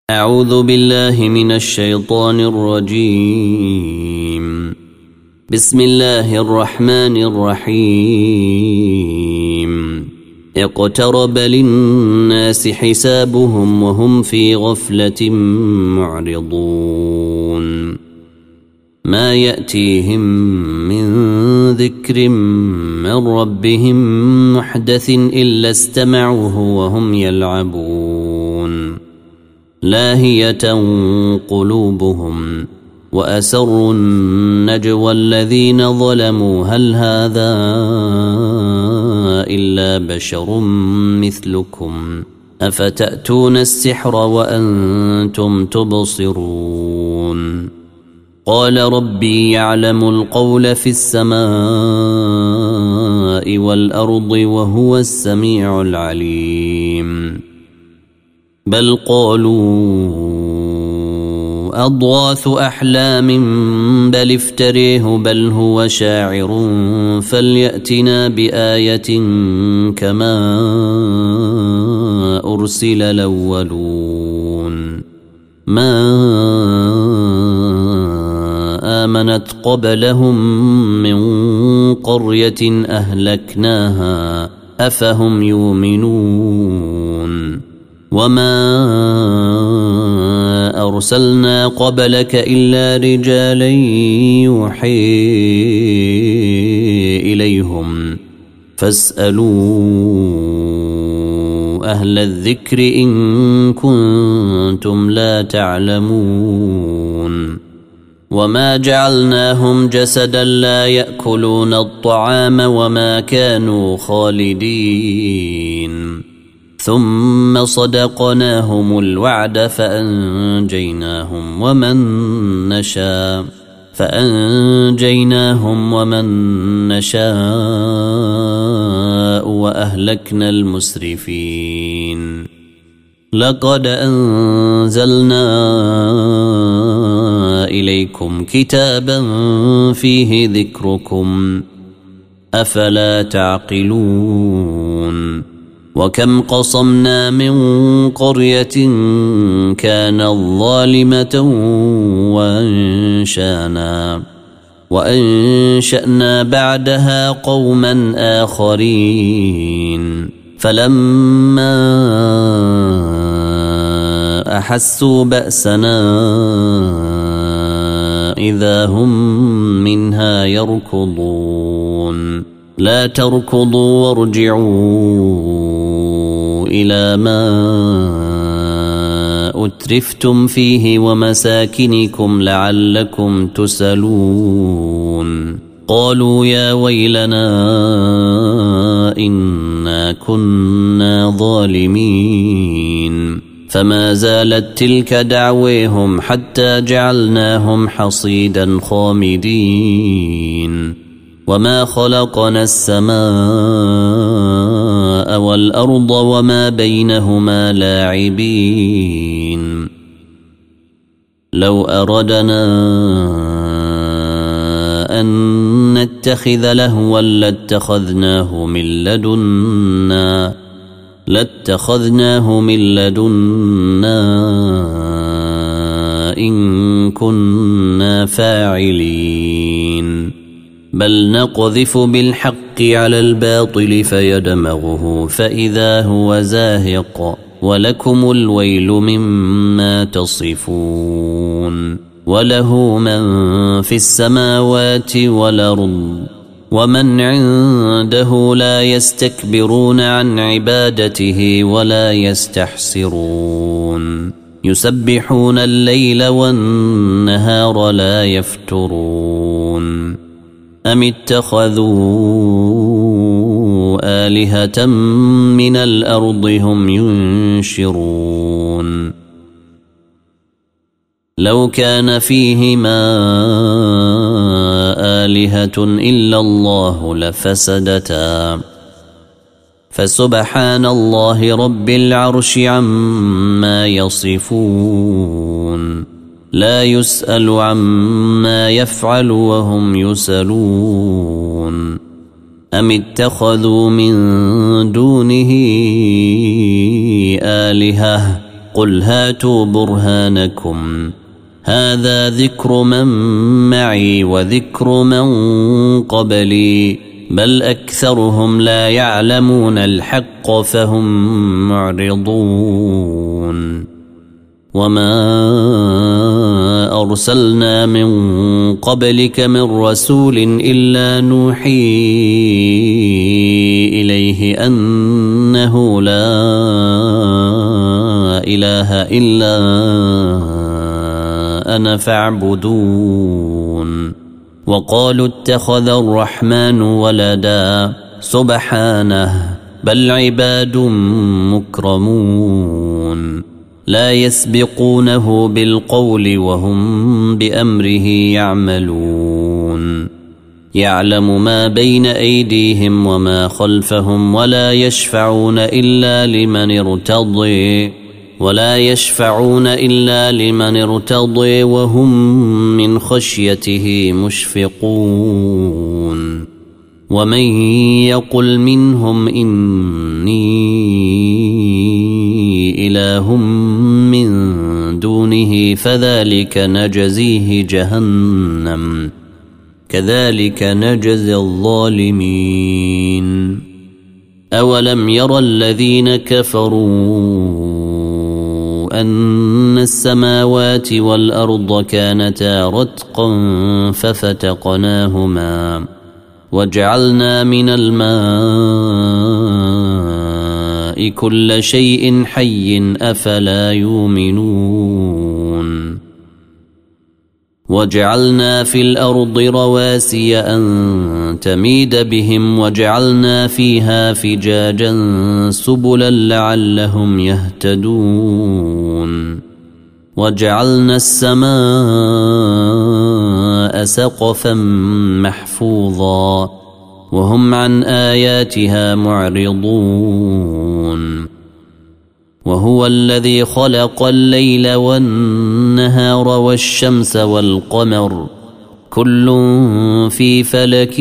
أعوذ بالله من الشيطان الرجيم. بسم الله الرحمن الرحيم. اقترب للناس حسابهم وهم في غفلة معرضون. ما يأتيهم من ذكر من ربهم محدث إلا استمعوه وهم يلعبون. لاهية قلوبهم وأسروا النجوى الذين ظلموا هل هذا إلا بشر مثلكم أفتأتون السحر وأنتم تبصرون. قال ربي يعلم القول في السماء والأرض وهو السميع العليم. بل قالوا أضغاث أحلام بل افتريه بل هو شاعر فليأتنا بآية كما أرسل الأولون. ما آمنت قبلهم من قرية أهلكناها أفهم يؤمنون. وما أرسلنا قبلك إلا رجالا يوحي إليهم فاسألوا أهل الذكر إن كنتم لا تعلمون. وما جعلناهم جسدا لا يأكلون الطعام وما كانوا خالدين. ثم صدقناهم الوعد فأنجيناهم ومن نشاء وأهلكنا المسرفين. لقد أنزلنا إليكم كتابا فيه ذكركم أفلا تعقلون. وكم قصمنا من قرية كانت ظالمة وأنشأنا بعدها قوما آخرين فلما أحسوا بأسنا إذا هم منها يركضون. لا تركضوا وارجعوا إلى ما أترفتم فيه ومساكنكم لعلكم تسألون. قالوا يا ويلنا إنا كنا ظالمين. فما زالت تلك دعويهم حتى جعلناهم حصيدا خامدين. وما خلقنا السماء والأرض وما بينهما لاعبين. لو أردنا أن نتخذ لهوا لاتخذناه من لدنا إن كنا فاعلين. بل نقذف بالحق على الباطل فيدمغه فإذا هو زاهق ولكم الويل مما تصفون. وله من في السماوات والأرض ومن عنده لا يستكبرون عن عبادته ولا يستحسرون. يسبحون الليل والنهار لا يفترون. أم اتخذوا آلهة من الأرض هم ينشرون. لو كان فيهما آلهة إلا الله لفسدتا فسبحان الله رب العرش عما يصفون. لا يسأل عما يفعل وهم يسألون. أم اتخذوا من دونه آلهة قل هاتوا برهانكم هذا ذكر من معي وذكر من قبلي بل أكثرهم لا يعلمون الحق فهم معرضون وما أرسلنا من قبلك من رسول إلا نوحي إليه أنه لا إله إلا أنا فاعبدون وقالوا اتخذ الرحمن ولدا سبحانه بل عباد مكرمون لا يسبقونه بالقول وهم بأمره يعملون يعلم ما بين أيديهم وما خلفهم ولا يشفعون إلا لمن ارتضي وهم من خشيته مشفقون ومن يقل منهم إني إله من دونه فذلك نجزيه جهنم كذلك نجزي الظالمين أولم يرى الذين كفروا أن السماوات والأرض كانتا رتقا ففتقناهما وجعلنا من الماء كل شيء حي أفلا يؤمنون وجعلنا في الأرض رواسي أن تميد بهم وجعلنا فيها فجاجا سبلا لعلهم يهتدون وجعلنا السماء سقفا محفوظا وهم عن آياتها معرضون وهو الذي خلق الليل والنهار والشمس والقمر كل في فلك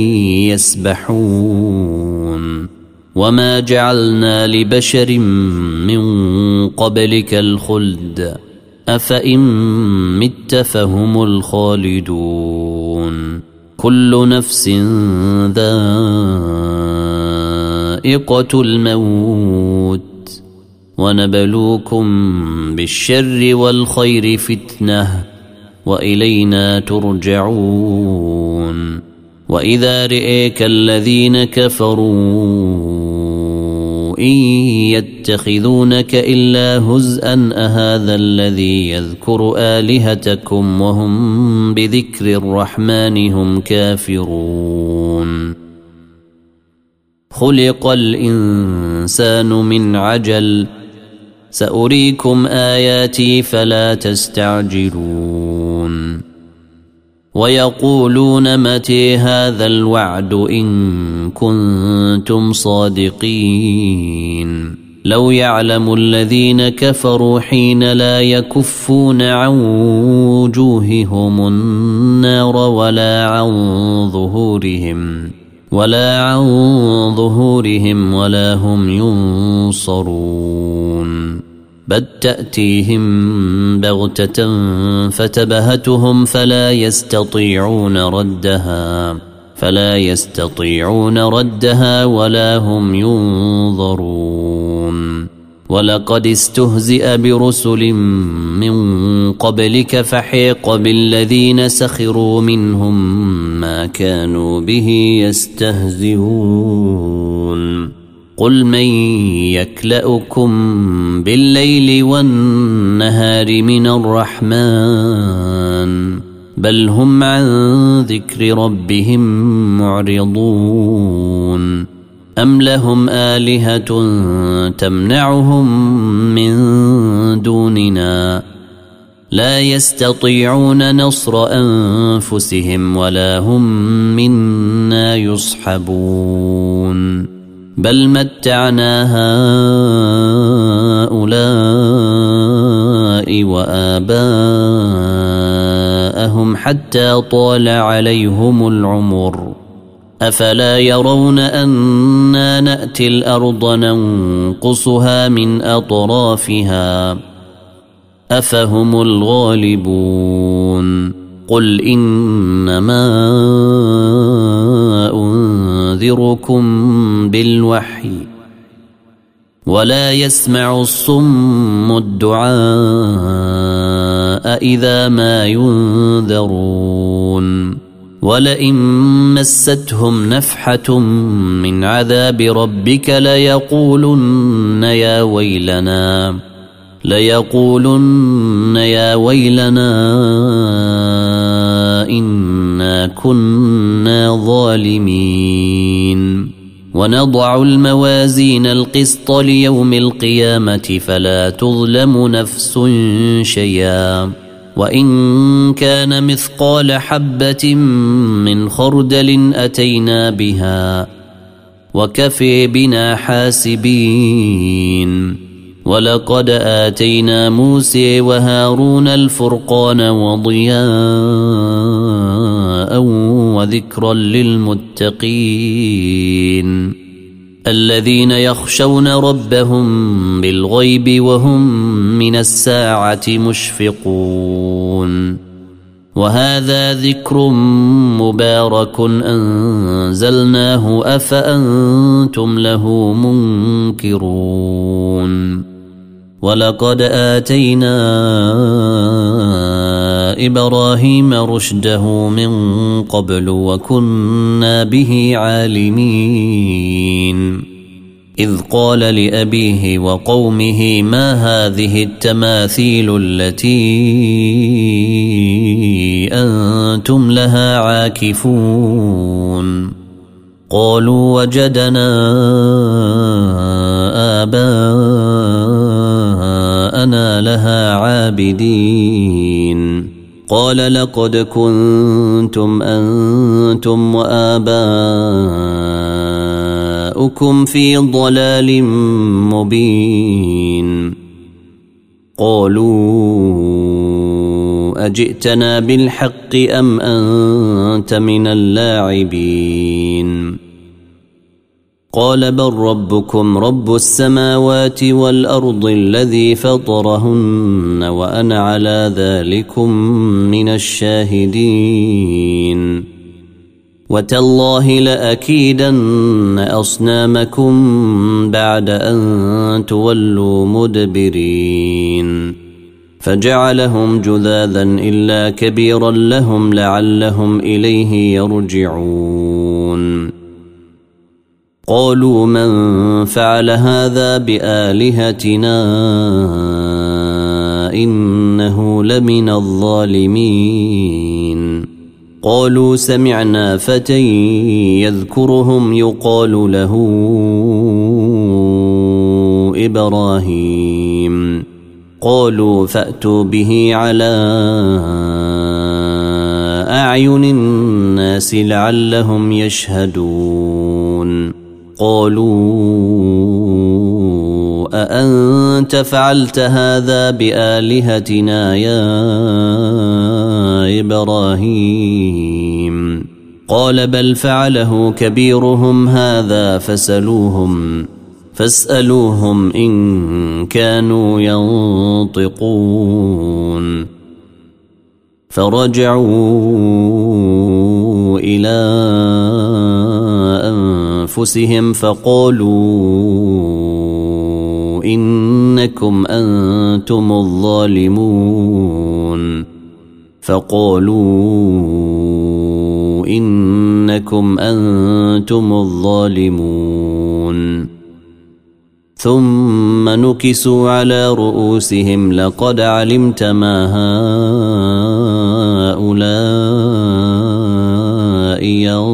يسبحون وما جعلنا لبشر من قبلك الخلد أفإن مت فهم الخالدون كل نفس ذائقة الموت ونبلوكم بالشر والخير فتنة وإلينا ترجعون وإذا رئيك الذين كفروا إن يتخذونك إلا هزءا أهذا الذي يذكر آلهتكم وهم بذكر الرحمن هم كافرون خلق الإنسان من عجل سأريكم آياتي فلا تستعجلون ويقولون متى هذا الوعد إن كنتم صادقين لو يعلم الذين كفروا حين لا يكفون عن وجوههم النار ولا عن ظهورهم ولا هم ينصرون بل تأتيهم بغتة فتبهتهم فلا يستطيعون ردها ولا هم ينظرون ولقد استهزئ برسل من قبلك فحيق بالذين سخروا منهم ما كانوا به يستهزئون قل من يكلؤكم بالليل والنهار من الرحمن بل هم عن ذكر ربهم معرضون أم لهم آلهة تمنعهم من دوننا لا يستطيعون نصر أنفسهم ولا هم منا يصحبون بل متعنا هؤلاء وآباءهم حتى طال عليهم العمر أفلا يرون أنا نأتي الأرض ننقصها من أطرافها أفهم الغالبون قل إنما أنذركم بالوحي ولا يسمع الصم الدعاء إذا ما ينذرون ولئن مستهم نفحة من عذاب ربك ليقولن يا ويلنا إنا كنا ظالمين ونضع الموازين القسط ليوم القيامة فلا تظلم نفس شيئا وإن كان مثقال حبة من خردل أتينا بها وكفي بنا حاسبين ولقد آتينا موسى وهارون الفرقان وضياء وذكرا للمتقين الذين يخشون ربهم بالغيب وهم من الساعة مشفقون وهذا ذكر مبارك أنزلناه أفأنتم له منكرون ولقد آتينا إبراهيم رشده من قبل وكنا به عالمين إذ قال لأبيه وقومه ما هذه التماثيل التي أنتم لها عاكفون قالوا وجدنا آباءنا لها عابدين قال لقد كنتم أنتم وآباؤكم في ضلال مبين قالوا أجئتنا بالحق أم أنت من اللاعبين قال بل ربكم رب السماوات والأرض الذي فطرهن وأنا على ذلكم من الشاهدين وتالله لأكيدن أصنامكم بعد أن تولوا مدبرين فجعلهم جذاذا إلا كبيرا لهم لعلهم إليه يرجعون قالوا من فعل هذا بآلهتنا إنه لمن الظالمين قالوا سمعنا فتى يذكرهم يقال له إبراهيم قالوا فأتوا به على أعين الناس لعلهم يشهدون قالوا أأنت فعلت هذا بآلهتنا يا إبراهيم قال بل فعله كبيرهم هذا فاسألوهم إن كانوا ينطقون فرجعوا إلى أنفسهم فقالوا إنكم أنتم الظالمون ثم نكسوا على رؤوسهم لقد علمت ما هؤلاء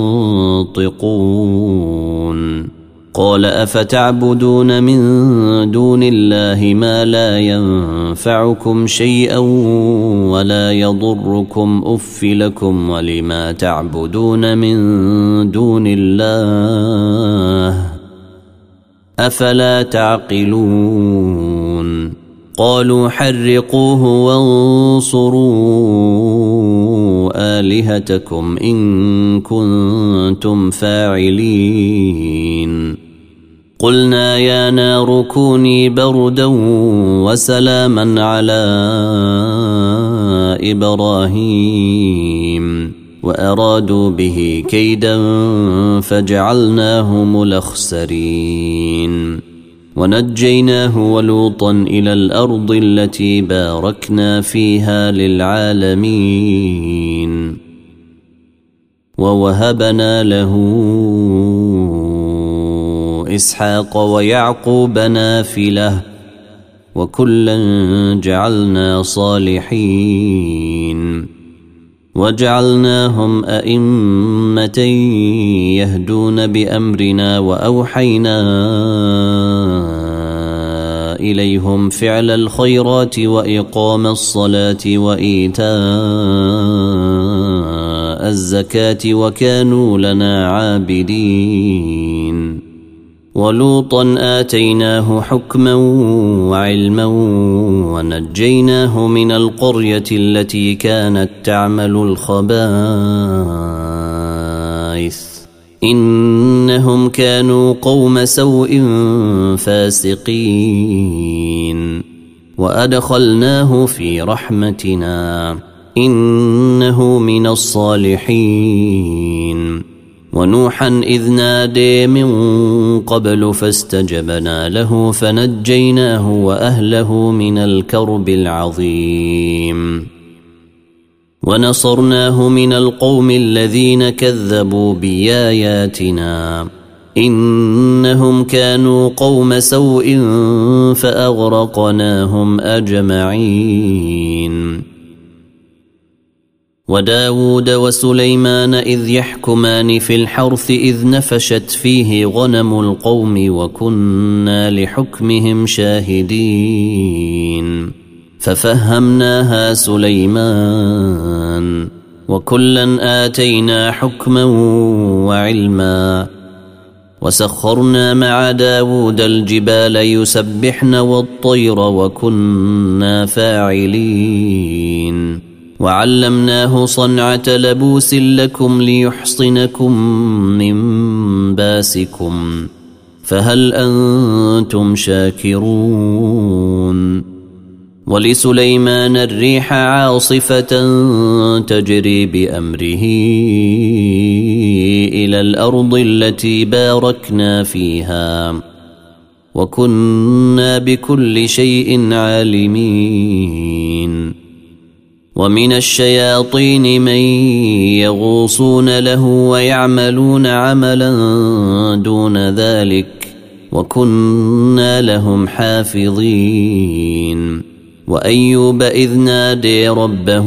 ينطقون قال أفتعبدون من دون الله ما لا ينفعكم شيئا ولا يضركم أف لكم ولما تعبدون من دون الله أفلا تعقلون قالوا حرقوه وانصروا آلهتكم إن كنتم فاعلين قلنا يا نار كوني بردا وسلاما على إبراهيم وأرادوا به كيدا فجعلناهم الأخسرين ونجيناه ولوطا إلى الأرض التي باركنا فيها للعالمين ووهبنا له إسحاق ويعقوب نافلة وكلا جعلنا صالحين وجعلناهم أئمة يهدون بأمرنا وأوحينا إليهم فعل الخيرات وإقام الصلاة وإيتاء الزكاة وكانوا لنا عابدين ولوطا آتيناه حكما وعلما ونجيناه من القرية التي كانت تعمل الخبائث إنهم كانوا قوم سوء فاسقين وأدخلناه في رحمتنا إنه من الصالحين ونوحا إذ نادي من قبل فاستجبنا له فنجيناه وأهله من الكرب العظيم ونصرناه من القوم الذين كذبوا بآياتنا إنهم كانوا قوم سوء فأغرقناهم أجمعين وداود وسليمان إذ يحكمان في الحرث إذ نفشت فيه غنم القوم وكنا لحكمهم شاهدين ففهمناها سليمان وكلا آتينا حكما وعلما وسخرنا مع داود الجبال يسبحن والطير وكنا فاعلين وعلمناه صنعة لبوس لكم ليحصنكم من باسكم فهل أنتم شاكرون ولسليمان الريح عاصفة تجري بأمره إلى الأرض التي باركنا فيها وكنا بكل شيء عالمين ومن الشياطين من يغوصون له ويعملون عملا دون ذلك وكنا لهم حافظين وأيوب إذ نادي ربه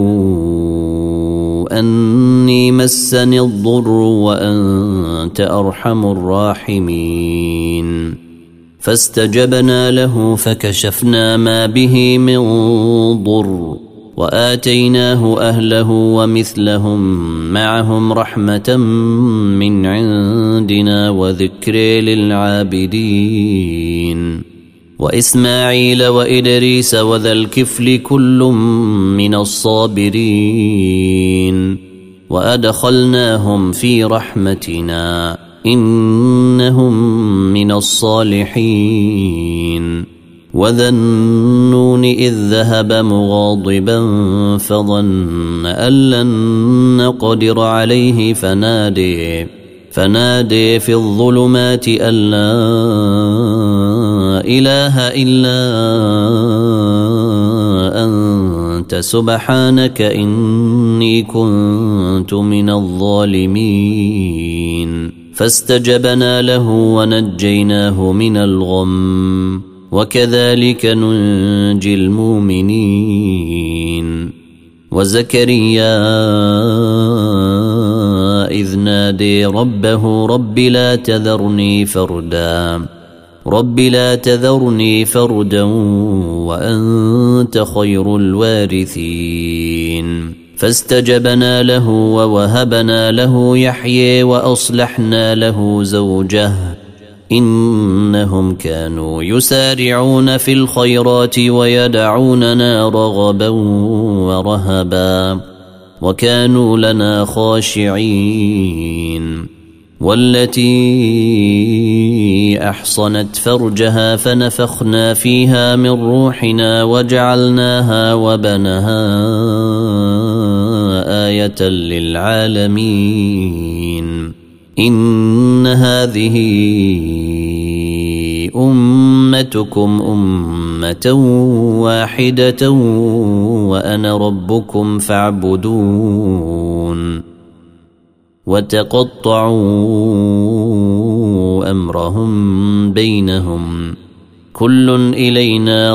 أني مسني الضر وأنت أرحم الراحمين فاستجبنا له فكشفنا ما به من ضر وآتيناه أهله ومثلهم معهم رحمة من عندنا وذكر للعابدين وإسماعيل وإدريس وذا الكفل كل من الصابرين وأدخلناهم في رحمتنا إنهم من الصالحين وذا النون إذ ذهب مغاضبا فظن أن لن نقدر عليه فنادي في الظلمات أن لا إله إلا أنت سبحانك إني كنت من الظالمين فاستجبنا له ونجيناه من الغم وكذلك ننجي المؤمنين وزكريا إذ نادي ربه رب لا تذرني فردا وأنت خير الوارثين فاستجبنا له ووهبنا له يحيى وأصلحنا له زوجه إنهم كانوا يسارعون في الخيرات ويدعوننا رغبا ورهبا وكانوا لنا خاشعين. والتي أحصنت فرجها فنفخنا فيها من روحنا وجعلناها وبنها آية للعالمين. إن هذه أمتكم أمة واحدة وأنا ربكم فاعبدون. وتقطعوا أمرهم بينهم كل إلينا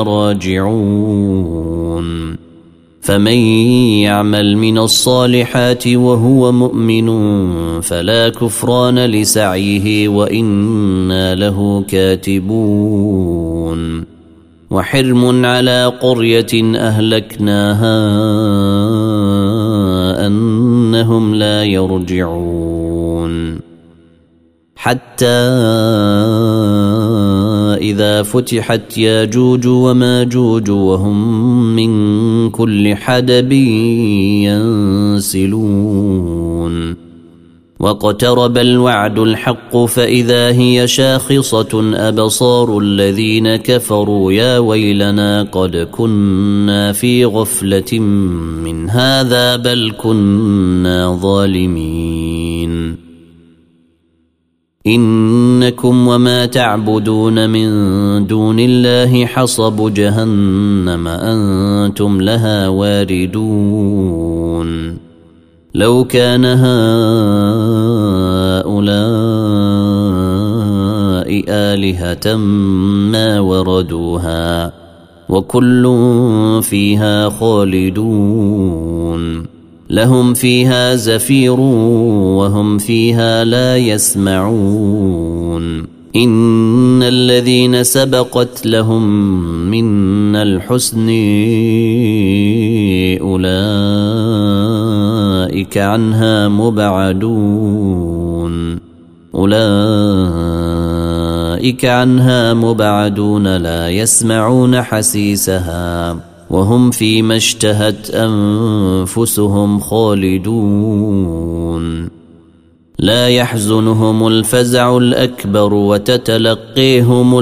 راجعون. فمن يعمل من الصالحات وهو مؤمن فلا كفران لسعيه وإنا له كاتبون. وحرم على قرية أهلكناها أنهم لا يرجعون. حتى إذا فتحت ياجوج وماجوج وهم من كل حدب ينسلون. واقترب الوعد الحق فإذا هي شاخصة أبصار الذين كفروا يا ويلنا قد كنا في غفلة من هذا بل كنا ظالمين. إنكم وما تعبدون من دون الله حصب جهنم أنتم لها واردون. لو كان هؤلاء آلهة ما وردوها وكل فيها خالدون. لهم فيها زفير وهم فيها لا يسمعون. إن الذين سبقت لهم منا الحسن أولئك عنها مبعدون. أولئك عنها مبعدون لا يسمعون حسيسها وهم فيما اشتهت أنفسهم خالدون. لا يحزنهم الفزع الأكبر وتتلقيهم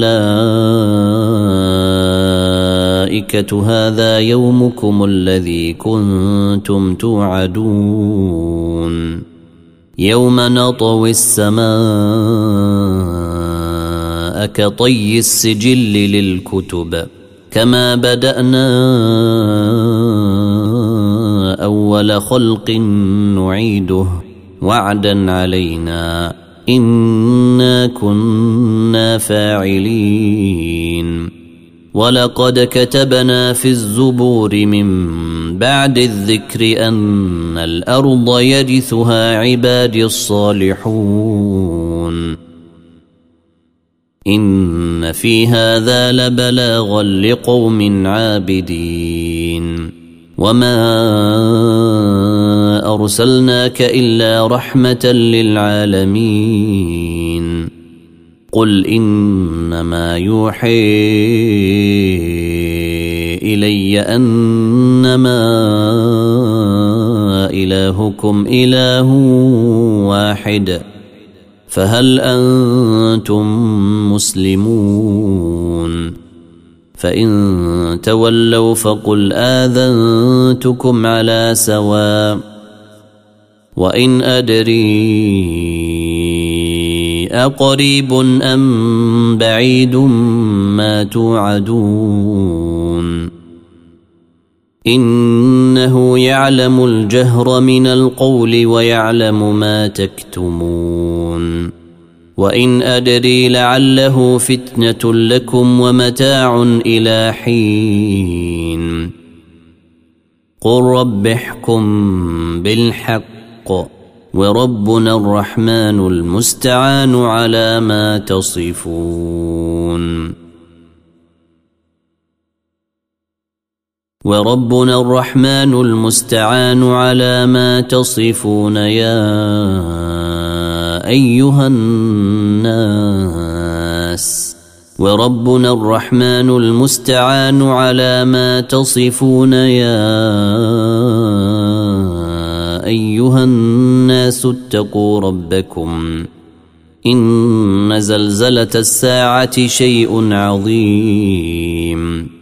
الملائكة هذا يومكم الذي كنتم توعدون. يوم نطوي السماء كطي السجل للكتب كما بدأنا أول خلق نعيده وعدا علينا إنا كنا فاعلين. ولقد كتبنا في الزبور من بعد الذكر أن الأرض يرثها عبادي الصالحون. إن في هذا لبلاغا لقوم عابدين. وما أرسلناك إلا رحمة للعالمين. قل إنما يوحي إلي أنما إلهكم إله واحد فهل أنتم مسلمون؟ فإن تولوا فقل آذنتكم على سواء وإن أدري أقريب أم بعيد ما توعدون. إنه يعلم الجهر من القول ويعلم ما تكتمون. وإن أدري لعله فتنة لكم ومتاع إلى حين. قل رب احكم بالحق وربنا الرحمن المستعان على ما تصفون. وربنا الرحمن المستعان على ما تصفون يا أيها الناس. الناس وربنا الرحمن المستعان على ما تصفون يا أيها الناس اتقوا ربكم إن زلزلة الساعة شيء عظيم